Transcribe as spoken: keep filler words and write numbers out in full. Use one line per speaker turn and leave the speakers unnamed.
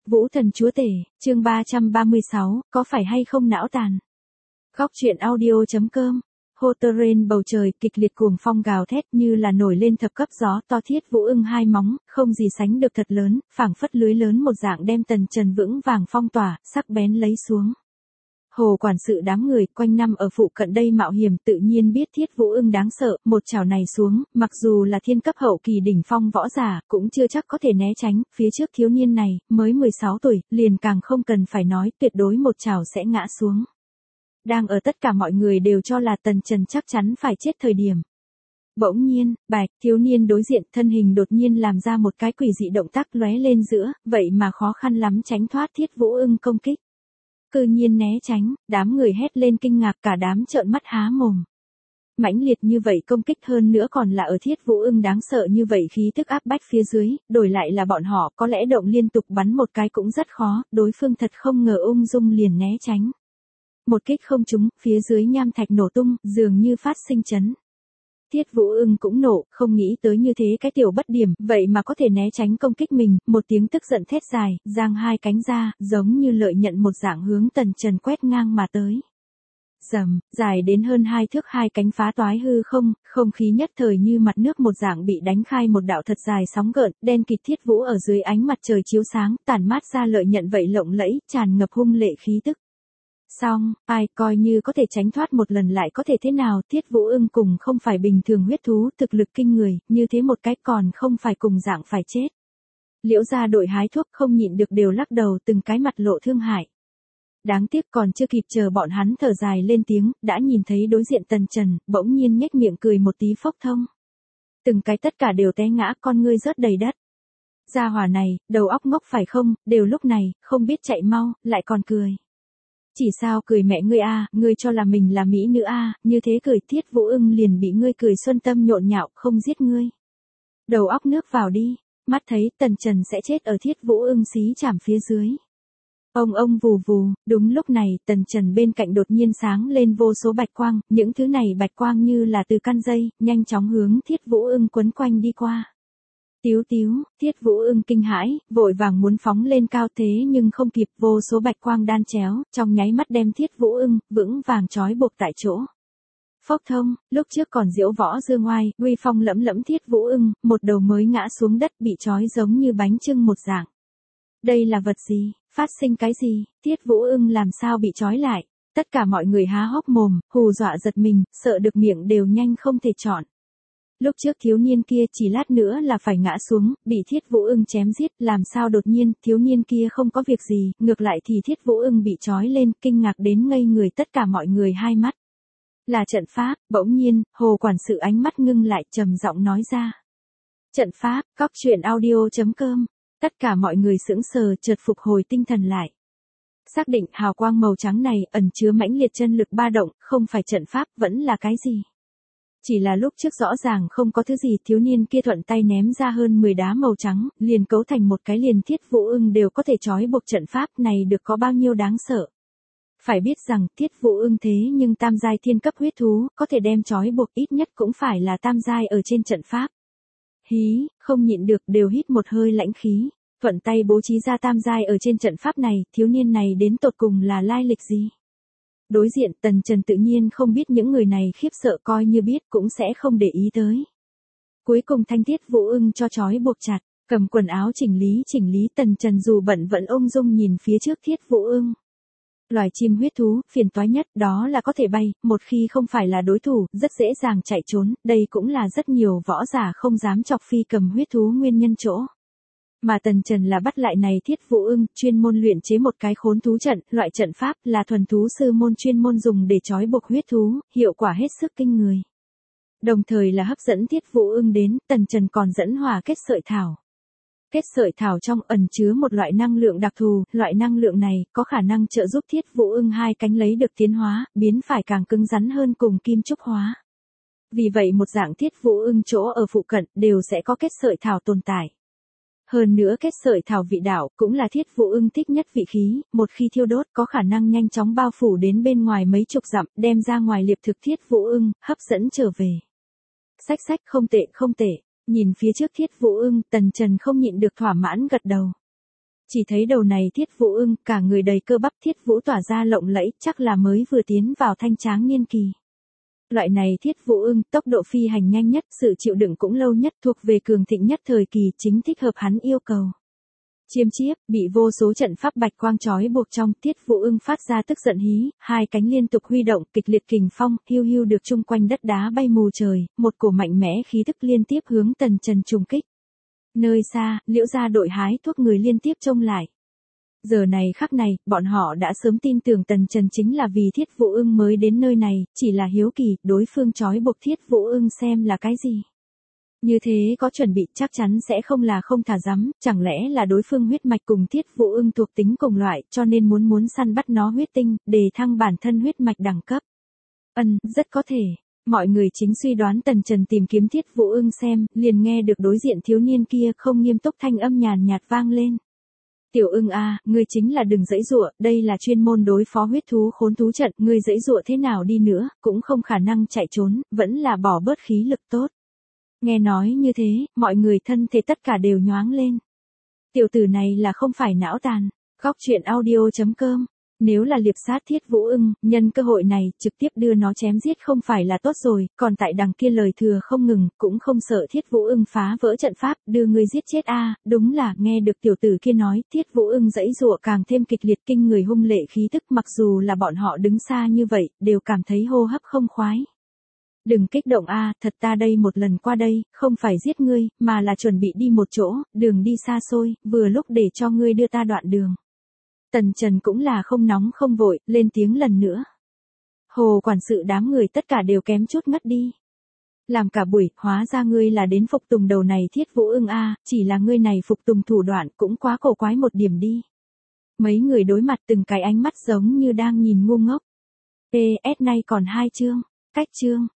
Vũ thần chúa tể, chương ba trăm ba mươi sáu, có phải hay không não tàn? Góc truyện audio.com. Hô tơ rên bầu trời kịch liệt cuồng phong gào thét như là nổi lên thập cấp gió to. Thiết Vũ Ưng hai móng, không gì sánh được thật lớn, phảng phất lưới lớn một dạng đem Tần Trần vững vàng phong tỏa, sắc bén lấy xuống. Hồ quản sự đám người quanh năm ở phụ cận đây mạo hiểm tự nhiên biết Thiết Vũ Ưng đáng sợ, một chảo này xuống, mặc dù là thiên cấp hậu kỳ đỉnh phong võ giả, cũng chưa chắc có thể né tránh, phía trước thiếu niên này, mới mười sáu tuổi, liền càng không cần phải nói, tuyệt đối một chảo sẽ ngã xuống. Đang ở tất cả mọi người đều cho là Tần Trần chắc chắn phải chết thời điểm. Bỗng nhiên, bạch, thiếu niên đối diện thân hình đột nhiên làm ra một cái quỷ dị động tác lóe lên giữa, vậy mà khó khăn lắm tránh thoát Thiết Vũ Ưng công kích. Cư nhiên né tránh, đám người hét lên kinh ngạc, cả đám trợn mắt há mồm. Mãnh liệt như vậy công kích, hơn nữa còn là ở Thiết Vũ Ưng đáng sợ như vậy khí tức áp bách phía dưới, đổi lại là bọn họ có lẽ động liên tục bắn một cái cũng rất khó, đối phương thật không ngờ ung dung liền né tránh. Một kích không trúng, phía dưới nham thạch nổ tung, dường như phát sinh chấn. Thiết Vũ Ưng cũng nổ, không nghĩ tới như thế cái tiểu bất điểm, vậy mà có thể né tránh công kích mình, một tiếng tức giận thét dài, giang hai cánh ra, giống như lợi nhận một dạng hướng Tần Trần quét ngang mà tới. Rầm, dài đến hơn hai thước hai cánh phá toái hư không, không khí nhất thời như mặt nước một dạng bị đánh khai một đạo thật dài sóng gợn, đen kịt Thiết Vũ ở dưới ánh mặt trời chiếu sáng, tản mát ra lợi nhận vậy lộng lẫy, tràn ngập hung lệ khí tức. Xong, ai coi như có thể tránh thoát một lần lại có thể thế nào, Thiết Vũ Ưng cùng không phải bình thường huyết thú, thực lực kinh người, như thế một cách còn không phải cùng dạng phải chết. Liễu gia đội hái thuốc không nhịn được đều lắc đầu, từng cái mặt lộ thương hại. Đáng tiếc còn chưa kịp chờ bọn hắn thở dài lên tiếng, đã nhìn thấy đối diện Tần Trần, bỗng nhiên nhếch miệng cười một tí phốc thông. Từng cái tất cả đều té ngã, con ngươi rớt đầy đất. Gia hỏa này, đầu óc ngốc phải không, đều lúc này, không biết chạy mau, lại còn cười. Chỉ sao cười mẹ ngươi a, ngươi cho là mình là mỹ nữ a, như thế cười Thiết Vũ Ưng liền bị ngươi cười xuân tâm nhộn nhạo, không giết ngươi. Đầu óc nước vào đi, mắt thấy Tần Trần sẽ chết ở Thiết Vũ Ưng xí chảm phía dưới. Ông ông vù vù, đúng lúc này, Tần Trần bên cạnh đột nhiên sáng lên vô số bạch quang, những thứ này bạch quang như là từ căn dây, nhanh chóng hướng Thiết Vũ Ưng quấn quanh đi qua. Tíu tíu, Thiết Vũ Ưng kinh hãi, vội vàng muốn phóng lên cao thế nhưng không kịp, vô số bạch quang đan chéo, trong nháy mắt đem Thiết Vũ Ưng, vững vàng trói buộc tại chỗ. Phốc thông, lúc trước còn diễu võ dương ngoai, uy phong lẫm lẫm Thiết Vũ Ưng, một đầu mới ngã xuống đất bị trói giống như bánh chưng một dạng. Đây là vật gì, phát sinh cái gì, Thiết Vũ Ưng làm sao bị trói lại, tất cả mọi người há hốc mồm, hù dọa giật mình, sợ được miệng đều nhanh không thể chọn. Lúc trước thiếu niên kia chỉ lát nữa là phải ngã xuống, bị Thiết Vũ Ưng chém giết, làm sao đột nhiên, thiếu niên kia không có việc gì, ngược lại thì Thiết Vũ Ưng bị trói lên, kinh ngạc đến ngây người tất cả mọi người hai mắt. Là trận pháp, bỗng nhiên, Hồ quản sự ánh mắt ngưng lại, trầm giọng nói ra. Trận pháp, góc truyện audio.com, tất cả mọi người sững sờ, chợt phục hồi tinh thần lại. Xác định hào quang màu trắng này ẩn chứa mãnh liệt chân lực ba động, không phải trận pháp, vẫn là cái gì? Chỉ là lúc trước rõ ràng không có thứ gì, thiếu niên kia thuận tay ném ra hơn mười đá màu trắng, liền cấu thành một cái liền Thiết Vũ Ưng đều có thể trói buộc, trận pháp này được có bao nhiêu đáng sợ. Phải biết rằng Thiết Vũ Ưng thế nhưng tam giai thiên cấp huyết thú, có thể đem trói buộc ít nhất cũng phải là tam giai ở trên trận pháp. Hí, không nhịn được đều hít một hơi lãnh khí, thuận tay bố trí ra tam giai ở trên trận pháp này, thiếu niên này đến tột cùng là lai lịch gì? Đối diện Tần Trần tự nhiên không biết những người này khiếp sợ, coi như biết cũng sẽ không để ý tới. Cuối cùng thanh Thiết Vũ Ưng cho trói buộc chặt, cầm quần áo chỉnh lý chỉnh lý, Tần Trần dù bận vẫn ung dung nhìn phía trước Thiết Vũ Ưng. Loài chim huyết thú, phiền toái nhất đó là có thể bay, một khi không phải là đối thủ, rất dễ dàng chạy trốn, đây cũng là rất nhiều võ giả không dám chọc phi cầm huyết thú nguyên nhân chỗ. Mà Tần Trần là bắt lại này Thiết Vũ Ưng, chuyên môn luyện chế một cái khốn thú trận, loại trận pháp là thuần thú sư môn chuyên môn dùng để trói buộc huyết thú, hiệu quả hết sức kinh người. Đồng thời là hấp dẫn Thiết Vũ Ưng đến, Tần Trần còn dẫn hòa kết sợi thảo. Kết sợi thảo trong ẩn chứa một loại năng lượng đặc thù, loại năng lượng này có khả năng trợ giúp Thiết Vũ Ưng hai cánh lấy được tiến hóa, biến phải càng cứng rắn hơn cùng kim trúc hóa. Vì vậy một dạng Thiết Vũ Ưng chỗ ở phụ cận đều sẽ có kết sợi thảo tồn tại. Hơn nữa kết sợi thảo vị đạo cũng là Thiết Vũ Ưng thích nhất vị khí, một khi thiêu đốt có khả năng nhanh chóng bao phủ đến bên ngoài mấy chục dặm, đem ra ngoài liệp thực Thiết Vũ Ưng, hấp dẫn trở về. Sách sách không tệ không tệ, nhìn phía trước Thiết Vũ Ưng, Tần Trần không nhịn được thỏa mãn gật đầu. Chỉ thấy đầu này Thiết Vũ Ưng, cả người đầy cơ bắp Thiết Vũ tỏa ra lộng lẫy, chắc là mới vừa tiến vào thanh tráng niên kỳ. Loại này Thiết Vũ Ưng, tốc độ phi hành nhanh nhất, sự chịu đựng cũng lâu nhất, thuộc về cường thịnh nhất thời kỳ, chính thích hợp hắn yêu cầu. Chiêm chiếp, bị vô số trận pháp bạch quang trói buộc trong, Thiết Vũ Ưng phát ra tức giận hí, hai cánh liên tục huy động, kịch liệt kình phong, hiu hiu được chung quanh đất đá bay mù trời, một cổ mạnh mẽ khí tức liên tiếp hướng Tần Trần trùng kích. Nơi xa, Liễu gia đội hái thuốc người liên tiếp trông lại. Giờ này khắc này, bọn họ đã sớm tin tưởng Tần Trần chính là vì Thiết Vũ Ưng mới đến nơi này, chỉ là hiếu kỳ, đối phương trói buộc Thiết Vũ Ưng xem là cái gì. Như thế có chuẩn bị chắc chắn sẽ không là không thả dám, chẳng lẽ là đối phương huyết mạch cùng Thiết Vũ Ưng thuộc tính cùng loại, cho nên muốn muốn săn bắt nó huyết tinh, để thăng bản thân huyết mạch đẳng cấp. Ừm, rất có thể. Mọi người chính suy đoán Tần Trần tìm kiếm Thiết Vũ Ưng xem, liền nghe được đối diện thiếu niên kia không nghiêm túc thanh âm nhàn nhạt vang lên. Tiểu Ưng a, ngươi chính là đừng giãy giụa, đây là chuyên môn đối phó huyết thú khốn thú trận, ngươi giãy giụa thế nào đi nữa, cũng không khả năng chạy trốn, vẫn là bỏ bớt khí lực tốt. Nghe nói như thế, mọi người thân thể tất cả đều nhoáng lên. Tiểu tử này là không phải não tàn. Góc truyện audio chấm com. Nếu là liệp sát Thiết Vũ Ưng, nhân cơ hội này, trực tiếp đưa nó chém giết không phải là tốt rồi, còn tại đằng kia lời thừa không ngừng, cũng không sợ Thiết Vũ Ưng phá vỡ trận pháp, đưa người giết chết a. À, đúng là, nghe được tiểu tử kia nói, Thiết Vũ Ưng giãy giụa càng thêm kịch liệt kinh người hung lệ khí tức, mặc dù là bọn họ đứng xa như vậy, đều cảm thấy hô hấp không khoái. Đừng kích động a, à, thật ta đây một lần qua đây, không phải giết ngươi, mà là chuẩn bị đi một chỗ, đường đi xa xôi, vừa lúc để cho ngươi đưa ta đoạn đường. Tần Trần cũng là không nóng không vội, lên tiếng lần nữa. Hồ quản sự đám người tất cả đều kém chút ngất đi. Làm cả buổi, hóa ra ngươi là đến phục tùng đầu này Thiết Vũ Ưng a, à, chỉ là ngươi này phục tùng thủ đoạn cũng quá cổ quái một điểm đi. Mấy người đối mặt từng cái ánh mắt giống như đang nhìn ngu ngốc. pê ét nay còn hai chương, cách chương.